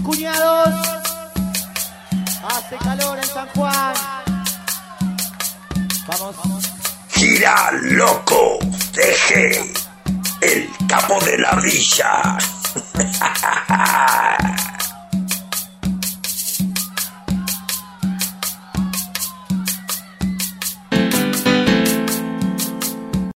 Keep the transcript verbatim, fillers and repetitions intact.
cuñados. Hace calor en San Juan. Vamos. Gira loco, deje el capo de la villa.